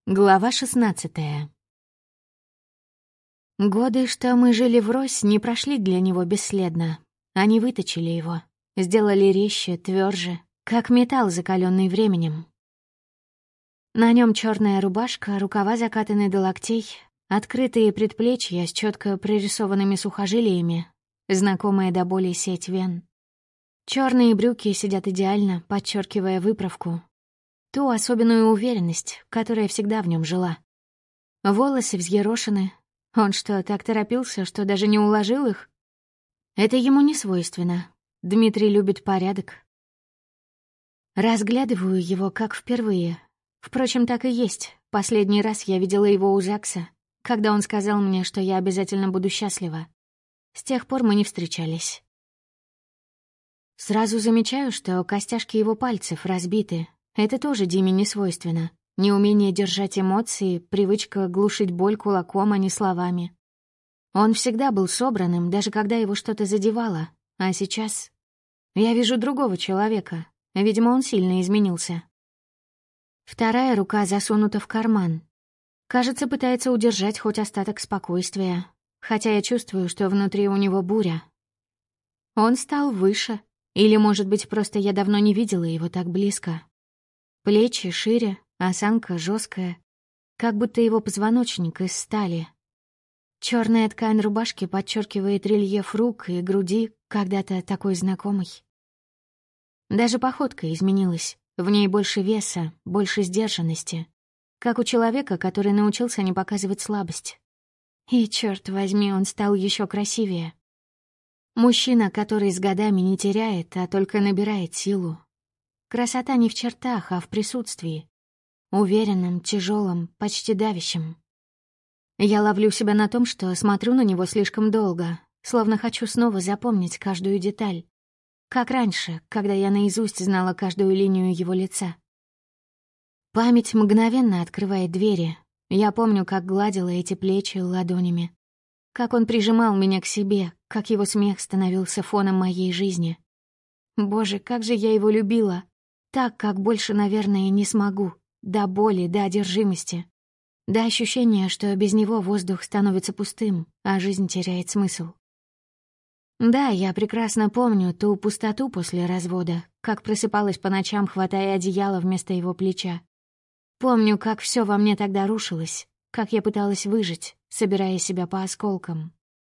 Глава 16. Годы, что мы жили врозь, не прошли для него бесследно. Они выточили его, сделали резче, тверже, как металл, закаленный временем. На нем черная рубашка, рукава закатаны до локтей, открытые предплечья с четко прорисованными сухожилиями, знакомая до боли сеть вен. Черные брюки сидят идеально, подчеркивая выправку. Ту особенную уверенность, которая всегда в нем жила. Волосы взъерошены. Он что, так торопился, что даже не уложил их? Это ему не свойственно. Дмитрий любит порядок. Разглядываю его как впервые. Впрочем, так и есть. Последний раз я видела его у ЗАГСа, когда он сказал мне, что я обязательно буду счастлива. С тех пор мы не встречались. Сразу замечаю, что костяшки его пальцев разбиты. Это тоже Диме не свойственно. Неумение держать эмоции, привычка глушить боль кулаком, а не словами. Он всегда был собранным, даже когда его что-то задевало. А сейчас я вижу другого человека. Видимо, он сильно изменился. Вторая рука засунута в карман. Кажется, пытается удержать хоть остаток спокойствия. Хотя я чувствую, что внутри у него буря. Он стал выше. Или, может быть, просто я давно не видела его так близко. Плечи шире, осанка жесткая, как будто его позвоночник из стали. Черная ткань рубашки подчеркивает рельеф рук и груди, когда-то такой знакомый. Даже походка изменилась. В ней больше веса, больше сдержанности. Как у человека, который научился не показывать слабость. И, черт возьми, он стал еще красивее. Мужчина, который с годами не теряет, а только набирает силу. Красота не в чертах, а в присутствии. Уверенном, тяжелом, почти давящем. Я ловлю себя на том, что смотрю на него слишком долго, словно хочу снова запомнить каждую деталь. Как раньше, когда я наизусть знала каждую линию его лица. Память мгновенно открывает двери. Я помню, как гладила эти плечи ладонями. Как он прижимал меня к себе, как его смех становился фоном моей жизни. Боже, как же я его любила. Так, как больше, наверное, не смогу. До боли, до одержимости. До ощущения, что без него воздух становится пустым, а жизнь теряет смысл. Да, я прекрасно помню ту пустоту после развода, как просыпалась по ночам, хватая одеяло вместо его плеча. Помню, как все во мне тогда рушилось, как я пыталась выжить, собирая себя по осколкам.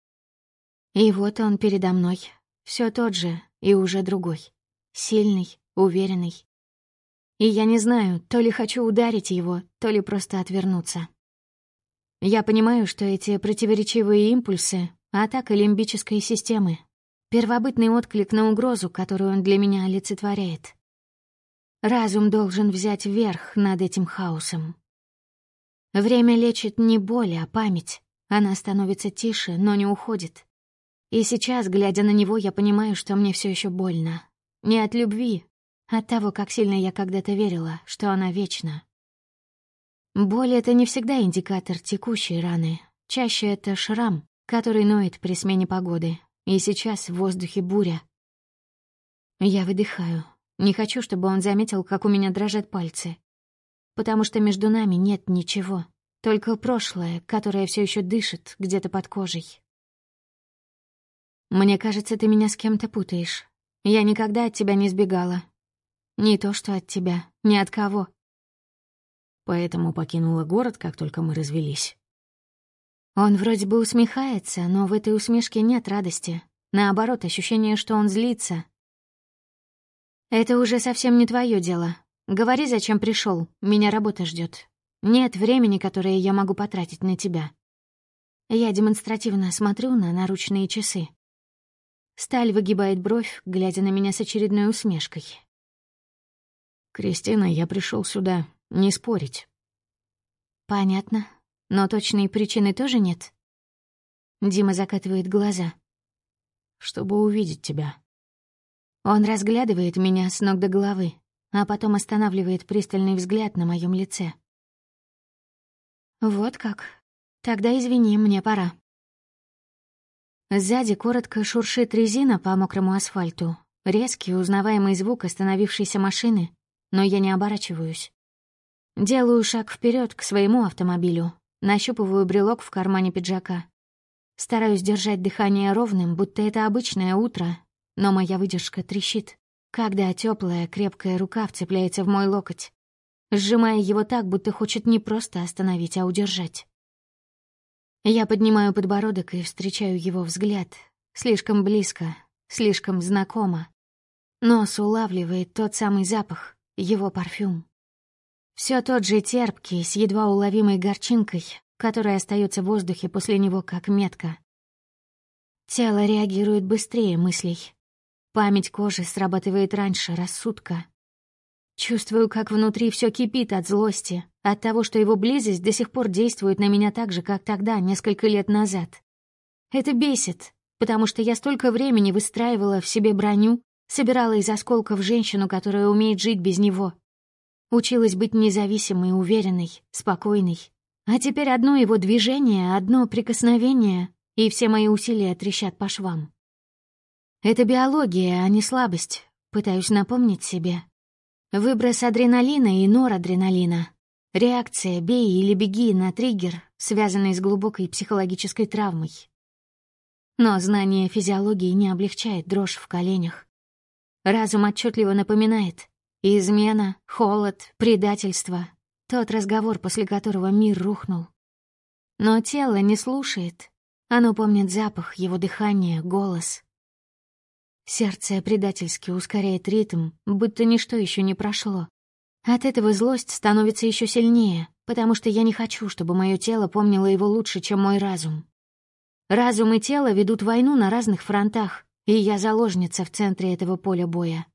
И вот он передо мной, все тот же и уже другой. Сильный, уверенный. И я не знаю, то ли хочу ударить его, то ли просто отвернуться. Я понимаю, что эти противоречивые импульсы — атака лимбической системы, первобытный отклик на угрозу, которую он для меня олицетворяет. Разум должен взять верх над этим хаосом. Время лечит не боль, а память. Она становится тише, но не уходит. И сейчас, глядя на него, я понимаю, что мне все еще больно. Не от любви, от того, как сильно я когда-то верила, что она вечна. Боль — это не всегда индикатор текущей раны. Чаще это шрам, который ноет при смене погоды. И сейчас в воздухе буря. Я выдыхаю. Не хочу, чтобы он заметил, как у меня дрожат пальцы. Потому что между нами нет ничего. Только прошлое, которое все еще дышит где-то под кожей. Мне кажется, ты меня с кем-то путаешь. Я никогда от тебя не сбегала. Не то что от тебя, ни от кого. Поэтому покинула город, как только мы развелись. Он вроде бы усмехается, но в этой усмешке нет радости. Наоборот, ощущение, что он злится. Это уже совсем не твое дело. Говори, зачем пришел. Меня работа ждет. Нет времени, которое я могу потратить на тебя. Я демонстративно смотрю на наручные часы. Сталь выгибает бровь, глядя на меня с очередной усмешкой. «Кристина, я пришел сюда не спорить». «Понятно. Но точной причины тоже нет?» Дима закатывает глаза. «Чтобы увидеть тебя». Он разглядывает меня с ног до головы, а потом останавливает пристальный взгляд на моем лице. «Вот как. Тогда извини, мне пора». Сзади коротко шуршит резина по мокрому асфальту. Резкий, узнаваемый звук остановившейся машины, но я не оборачиваюсь. Делаю шаг вперед к своему автомобилю, нащупываю брелок в кармане пиджака. Стараюсь держать дыхание ровным, будто это обычное утро, но моя выдержка трещит, когда теплая, крепкая рука вцепляется в мой локоть, сжимая его так, будто хочет не просто остановить, а удержать. Я поднимаю подбородок и встречаю его взгляд. Слишком близко, слишком знакомо. Нос улавливает тот самый запах, его парфюм. Все тот же терпкий, с едва уловимой горчинкой, которая остается в воздухе после него как метка. Тело реагирует быстрее мыслей. Память кожи срабатывает раньше рассудка. Чувствую, как внутри все кипит от злости, от того, что его близость до сих пор действует на меня так же, как тогда, несколько лет назад. Это бесит, потому что я столько времени выстраивала в себе броню, собирала из осколков женщину, которая умеет жить без него. Училась быть независимой, уверенной, спокойной. А теперь одно его движение, одно прикосновение, и все мои усилия трещат по швам. Это биология, а не слабость, пытаюсь напомнить себе. Выброс адреналина и норадреналина. Реакция «бей или беги» на триггер, связанный с глубокой психологической травмой. Но знание физиологии не облегчает дрожь в коленях. Разум отчетливо напоминает: измена, холод, предательство. Тот разговор, после которого мир рухнул. Но тело не слушает. Оно помнит запах, его дыхание, голос. Сердце предательски ускоряет ритм, будто ничто еще не прошло. От этого злость становится еще сильнее, потому что я не хочу, чтобы мое тело помнило его лучше, чем мой разум. Разум и тело ведут войну на разных фронтах, и я заложница в центре этого поля боя.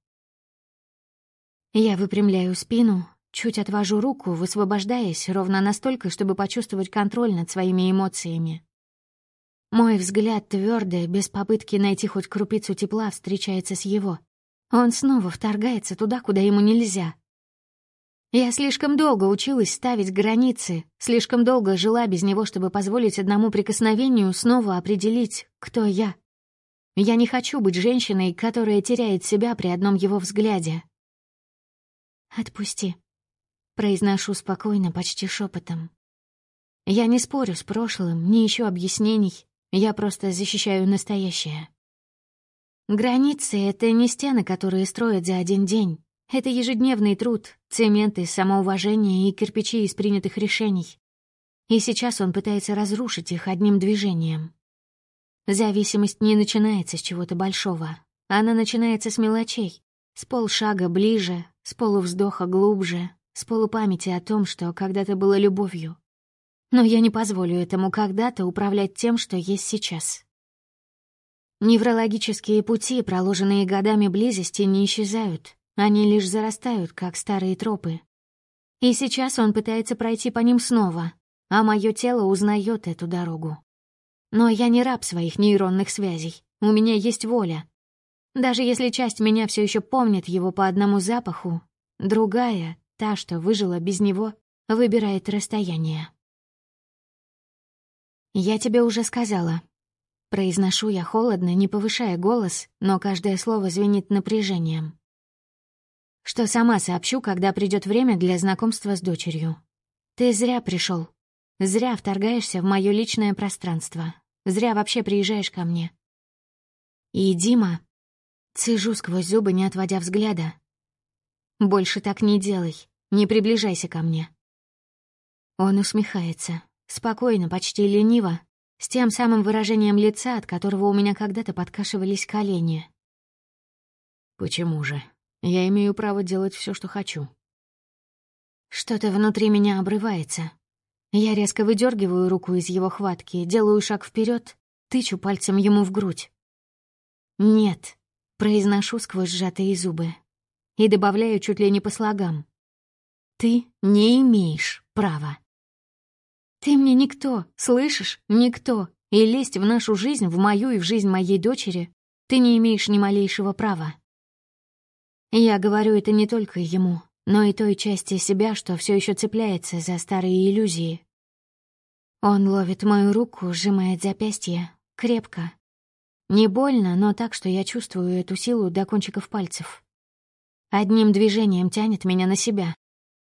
Я выпрямляю спину, чуть отвожу руку, высвобождаясь ровно настолько, чтобы почувствовать контроль над своими эмоциями. Мой взгляд твердо, без попытки найти хоть крупицу тепла, встречается с его. Он снова вторгается туда, куда ему нельзя. Я слишком долго училась ставить границы, слишком долго жила без него, чтобы позволить одному прикосновению снова определить, кто я. Я не хочу быть женщиной, которая теряет себя при одном его взгляде. «Отпусти», — произношу спокойно, почти шепотом. Я не спорю с прошлым, не ищу объяснений. Я просто защищаю настоящее. Границы — это не стены, которые строят за один день. Это ежедневный труд, цемент из самоуважения и кирпичи из принятых решений. И сейчас он пытается разрушить их одним движением. Зависимость не начинается с чего-то большого. Она начинается с мелочей. С полшага ближе, с полувздоха глубже, с полупамяти о том, что когда-то было любовью. Но я не позволю этому когда-то управлять тем, что есть сейчас. Неврологические пути, проложенные годами близости, не исчезают. Они лишь зарастают, как старые тропы. И сейчас он пытается пройти по ним снова, а мое тело узнает эту дорогу. Но я не раб своих нейронных связей. У меня есть воля. Даже если часть меня все еще помнит его по одному запаху, другая, та, что выжила без него, выбирает расстояние. «Я тебе уже сказала». Произношу я холодно, не повышая голос, но каждое слово звенит напряжением. Что сама сообщу, когда придет время для знакомства с дочерью. Ты зря пришел. Зря вторгаешься в мое личное пространство. Зря вообще приезжаешь ко мне. И, Дима, цежу сквозь зубы, не отводя взгляда. Больше так не делай. Не приближайся ко мне. Он усмехается. Спокойно, почти лениво, с тем самым выражением лица, от которого у меня когда-то подкашивались колени. «Почему же? Я имею право делать все, что хочу». Что-то внутри меня обрывается. Я резко выдергиваю руку из его хватки, делаю шаг вперед, тычу пальцем ему в грудь. «Нет», — произношу сквозь сжатые зубы. И добавляю чуть ли не по слогам. «Ты не имеешь права». «Ты мне никто, слышишь? Никто. И лезть в нашу жизнь, в мою и в жизнь моей дочери, ты не имеешь ни малейшего права». Я говорю это не только ему, но и той части себя, что все еще цепляется за старые иллюзии. Он ловит мою руку, сжимает запястье, крепко. Не больно, но так, что я чувствую эту силу до кончиков пальцев. Одним движением тянет меня на себя.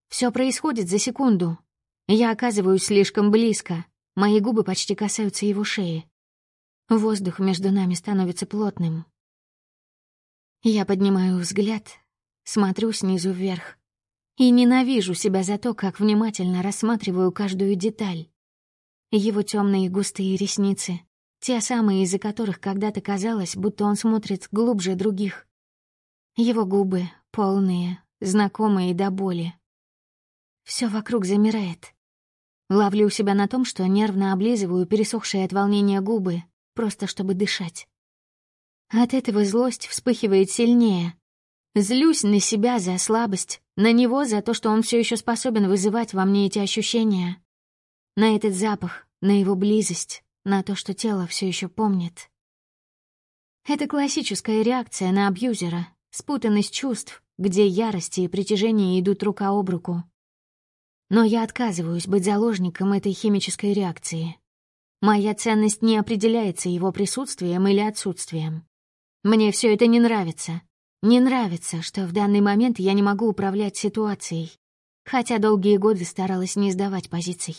Все происходит за секунду. Я оказываюсь слишком близко. Мои губы почти касаются его шеи. Воздух между нами становится плотным. Я поднимаю взгляд, смотрю снизу вверх и ненавижу себя за то, как внимательно рассматриваю каждую деталь. Его темные густые ресницы, те самые, из-за которых когда-то казалось, будто он смотрит глубже других. Его губы полные, знакомые до боли. Все вокруг замирает. Ловлю себя на том, что нервно облизываю пересохшие от волнения губы, просто чтобы дышать. От этого злость вспыхивает сильнее. Злюсь на себя за слабость, на него за то, что он все еще способен вызывать во мне эти ощущения. На этот запах, на его близость, на то, что тело все еще помнит. Это классическая реакция на абьюзера, спутанность чувств, где ярость и притяжение идут рука об руку. Но я отказываюсь быть заложником этой химической реакции. Моя ценность не определяется его присутствием или отсутствием. Мне все это не нравится. Не нравится, что в данный момент я не могу управлять ситуацией, хотя долгие годы старалась не сдавать позиций.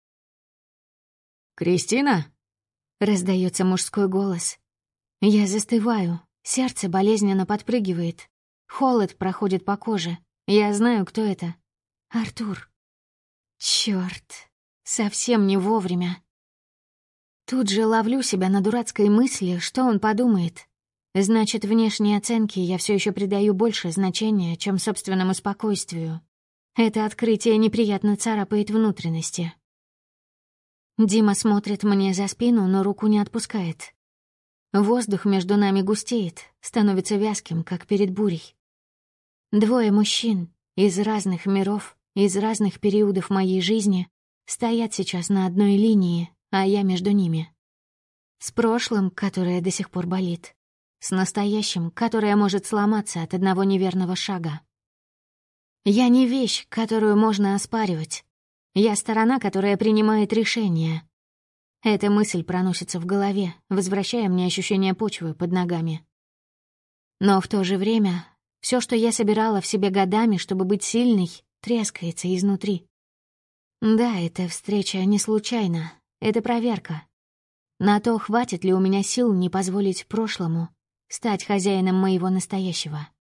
«Кристина?» — раздается мужской голос. Я застываю, сердце болезненно подпрыгивает. Холод проходит по коже. Я знаю, кто это. Артур. Чёрт, совсем не вовремя. Тут же ловлю себя на дурацкой мысли, что он подумает. Значит, внешней оценке я все еще придаю больше значения, чем собственному спокойствию. Это открытие неприятно царапает внутренности. Дима смотрит мне за спину, но руку не отпускает. Воздух между нами густеет, становится вязким, как перед бурей. Двое мужчин из разных миров, из разных периодов моей жизни стоят сейчас на одной линии, а я между ними. С прошлым, которое до сих пор болит. С настоящим, которое может сломаться от одного неверного шага. Я не вещь, которую можно оспаривать. Я сторона, которая принимает решения. Эта мысль проносится в голове, возвращая мне ощущение почвы под ногами. Но в то же время все, что я собирала в себе годами, чтобы быть сильной, трескается изнутри. Да, эта встреча не случайна. Это проверка. На то, хватит ли у меня сил не позволить прошлому стать хозяином моего настоящего.